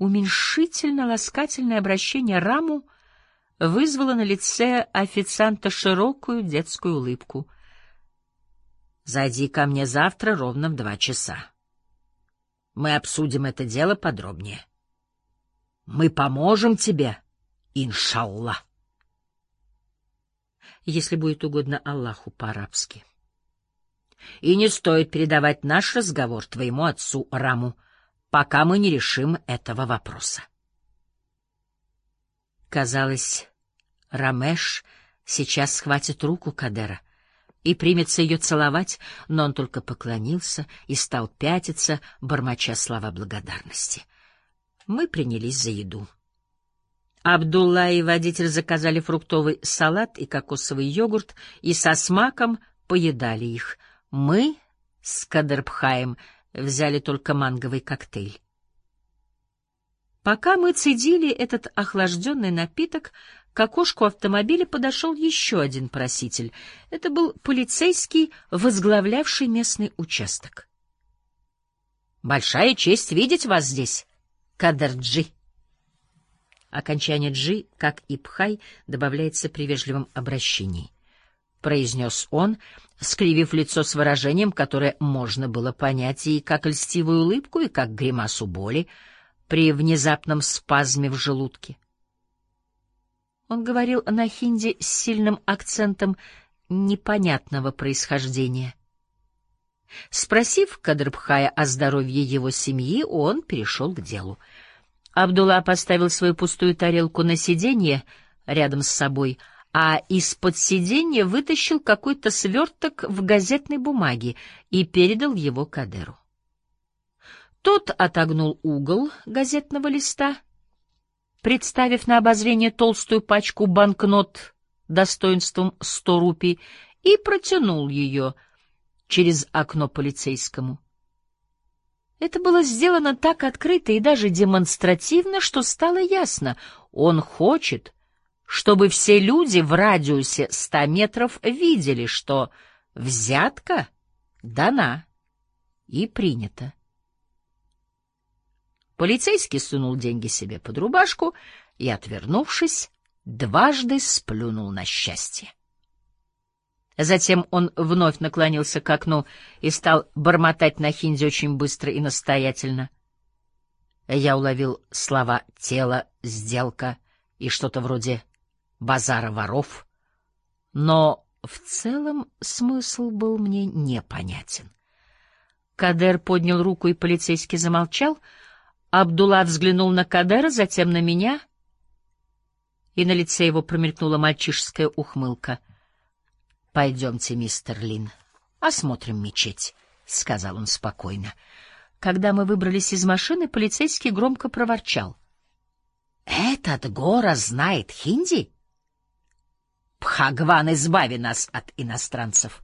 Уменьшительно-ласкательное обращение Раму вызвало на лице официанта широкую детскую улыбку. «Зайди ко мне завтра ровно в 2 часа. Мы обсудим это дело подробнее. Мы поможем тебе, иншаллах. Если будет угодно Аллаху по-арабски. И не стоит передавать наш разговор твоему отцу Раму, пока мы не решим этого вопроса». Казалось, Рамеш сейчас схватит руку Кадера и примется ее целовать, но он только поклонился и стал пятиться, бормоча слова благодарности. Мы принялись за еду. Абдулла и водитель заказали фруктовый салат и кокосовый йогурт и со смаком поедали их. Мы с Кадербхаем взяли только манговый коктейль. Пока мы цедили этот охлажденный напиток, к окошку автомобиля подошел еще один проситель. Это был полицейский, возглавлявший местный участок. «Большая честь видеть вас здесь, Кадерджи». Окончание «джи», как и «пхай», добавляется при вежливом обращении. Произнес он, скривив лицо с выражением, которое можно было понять и как льстивую улыбку, и как гримасу боли при внезапном спазме в желудке. Он говорил на хинди с сильным акцентом непонятного происхождения. Спросив Кадырбхая о здоровье его семьи, он перешел к делу. Абдулла поставил свою пустую тарелку на сиденье рядом с собой, а из-под сиденья вытащил какой-то сверток в газетной бумаге и передал его Кадеру. Тот отогнул угол газетного листа, представив на обозрение толстую пачку банкнот достоинством 100 рупий, и протянул ее через окно полицейскому. Это было сделано так открыто и даже демонстративно, что стало ясно — он хочет, чтобы все люди в радиусе 100 метров видели, что взятка дана и принята. Полицейский сунул деньги себе под рубашку и, отвернувшись, дважды сплюнул на счастье. Затем он вновь наклонился к окну и стал бормотать на хинди очень быстро и настоятельно. Я уловил слова «тело», «сделка» и что-то вроде «базара воров», но в целом смысл был мне непонятен. Кадер поднял руку, и полицейский замолчал. Абдулла взглянул на Кадера, затем на меня, и на лице его промелькнула мальчишеская ухмылка. — Пойдемте, мистер Лин, осмотрим мечеть, — сказал он спокойно. Когда мы выбрались из машины, полицейский громко проворчал. — Этот Гора знает хинди? Бхагван, избави нас от иностранцев!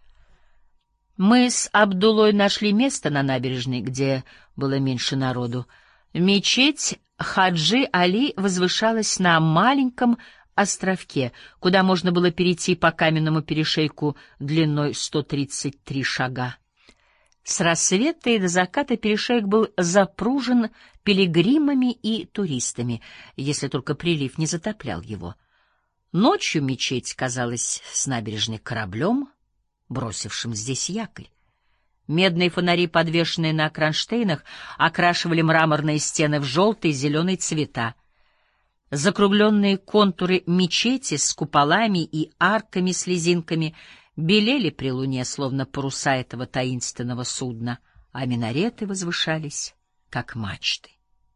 Мы с Абдуллой нашли место на набережной, где было меньше народу. Мечеть Хаджи Али возвышалась на маленьком островке, куда можно было перейти по каменному перешейку длиной 133 шага. С рассвета и до заката перешеек был запружен пилигримами и туристами, если только прилив не затоплял его. Ночью мечеть казалась с набережной кораблем, бросившим здесь якорь. Медные фонари, подвешенные на кронштейнах, окрашивали мраморные стены в желтый и зеленый цвета. Закругленные контуры мечети с куполами и арками-слезинками белели при луне, словно паруса этого таинственного судна, а минареты возвышались, как мачты.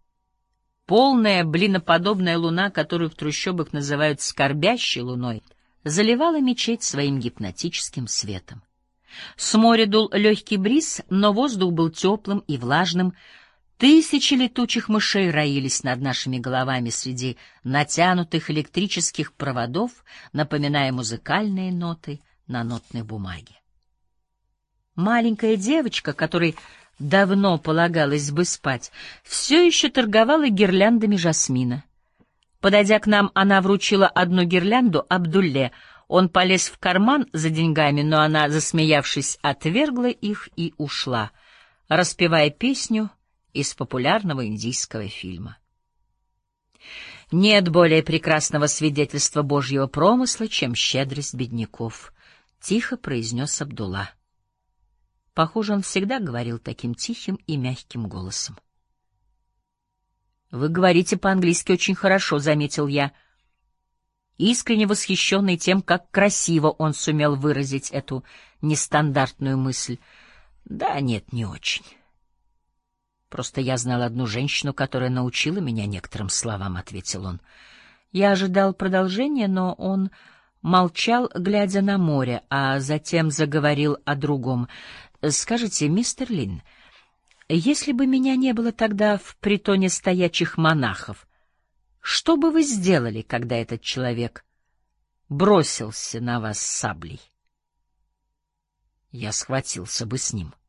Полная блиноподобная луна, которую в трущобах называют скорбящей луной, заливала мечеть своим гипнотическим светом. С моря дул легкий бриз, но воздух был теплым и влажным. Тысячи летучих мышей роились над нашими головами среди натянутых электрических проводов, напоминая музыкальные ноты на нотной бумаге. Маленькая девочка, которой давно полагалось бы спать, все еще торговала гирляндами жасмина. Подойдя к нам, она вручила одну гирлянду Абдулле. Он полез в карман за деньгами, но она, засмеявшись, отвергла их и ушла, распевая песню из популярного индийского фильма. Нет более прекрасного свидетельства Божьего промысла, чем щедрость бедняков, — тихо произнес Абдулла. Похоже, он всегда говорил таким тихим и мягким голосом. — Вы говорите по-английски очень хорошо, — заметил я, искренне восхищенный тем, как красиво он сумел выразить эту нестандартную мысль. — Да, нет, не очень. Просто я знал одну женщину, которая научила меня некоторым словам, — ответил он. Я ожидал продолжения, но он молчал, глядя на море, а затем заговорил о другом. — Скажите, мистер Лин, если бы меня не было тогда в притоне стоячих монахов, что бы вы сделали, когда этот человек бросился на вас с саблей? Я схватился бы с ним.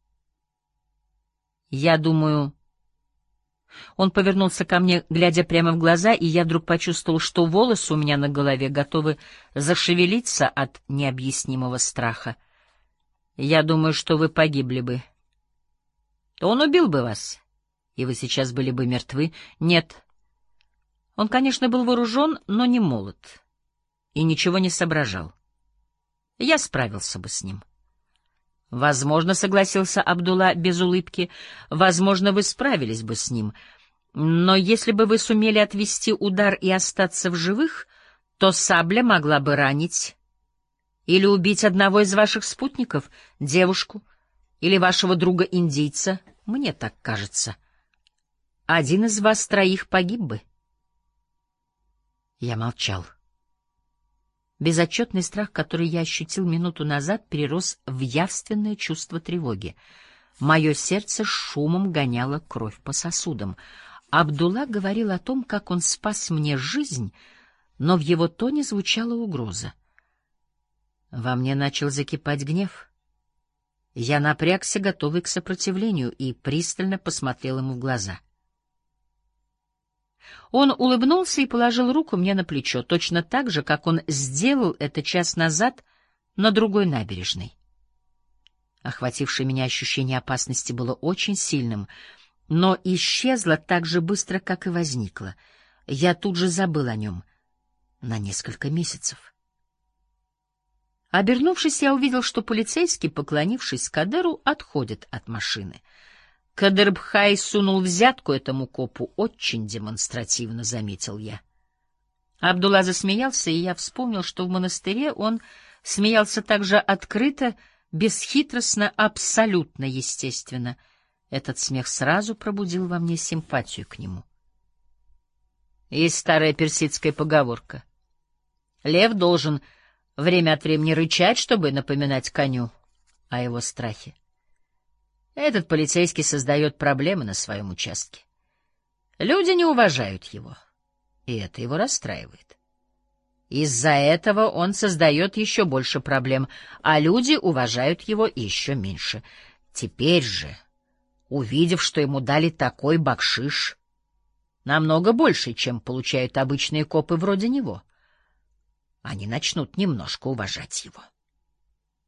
Я думаю... Он повернулся ко мне, глядя прямо в глаза, и я вдруг почувствовал, что волосы у меня на голове готовы зашевелиться от необъяснимого страха. Я думаю, что вы погибли бы. Он убил бы вас, и вы сейчас были бы мертвы. Нет. Он, конечно, был вооружен, но не молод, и ничего не соображал. Я справился бы с ним. Возможно, — согласился Абдулла без улыбки, — возможно, вы справились бы с ним. Но если бы вы сумели отвести удар и остаться в живых, то сабля могла бы ранить или убить одного из ваших спутников, девушку или вашего друга-индийца, мне так кажется. Один из вас троих погиб бы. Я молчал. Безотчетный страх, который я ощутил минуту назад, перерос в явственное чувство тревоги. Мое сердце шумом гоняло кровь по сосудам. Абдулла говорил о том, как он спас мне жизнь, но в его тоне звучала угроза. Во мне начал закипать гнев. Я напрягся, готовый к сопротивлению, и пристально посмотрел ему в глаза. Он улыбнулся и положил руку мне на плечо, точно так же, как он сделал это час назад на другой набережной. Охватившее меня ощущение опасности было очень сильным, но исчезло так же быстро, как и возникло. Я тут же забыл о нем на несколько месяцев. Обернувшись, я увидел, что полицейский, поклонившись Кадеру, отходит от машины. Кадырбхай сунул взятку этому копу очень демонстративно, — заметил я. Абдулла засмеялся, и я вспомнил, что в монастыре он смеялся так же открыто, бесхитростно, абсолютно естественно. Этот смех сразу пробудил во мне симпатию к нему. Есть старая персидская поговорка: лев должен время от времени рычать, чтобы напоминать коню о его страхе. Этот полицейский создает проблемы на своем участке. Люди не уважают его, и это его расстраивает. Из-за этого он создает еще больше проблем, а люди уважают его еще меньше. Теперь же, увидев, что ему дали такой бакшиш, намного больше, чем получают обычные копы вроде него, они начнут немножко уважать его.